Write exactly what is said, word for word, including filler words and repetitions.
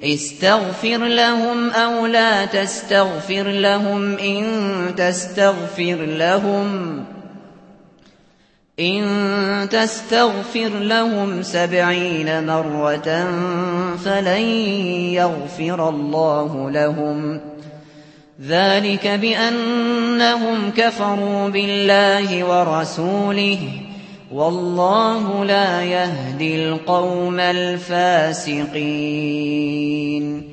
استغفر لهم أو لا تستغفر لهم إن تستغفر لهم إن تستغفر لهم سبعين مرة فلن يغفر الله لهم ذلك بأنهم كفروا بالله ورسوله والله لا يهدي القوم الفاسقين.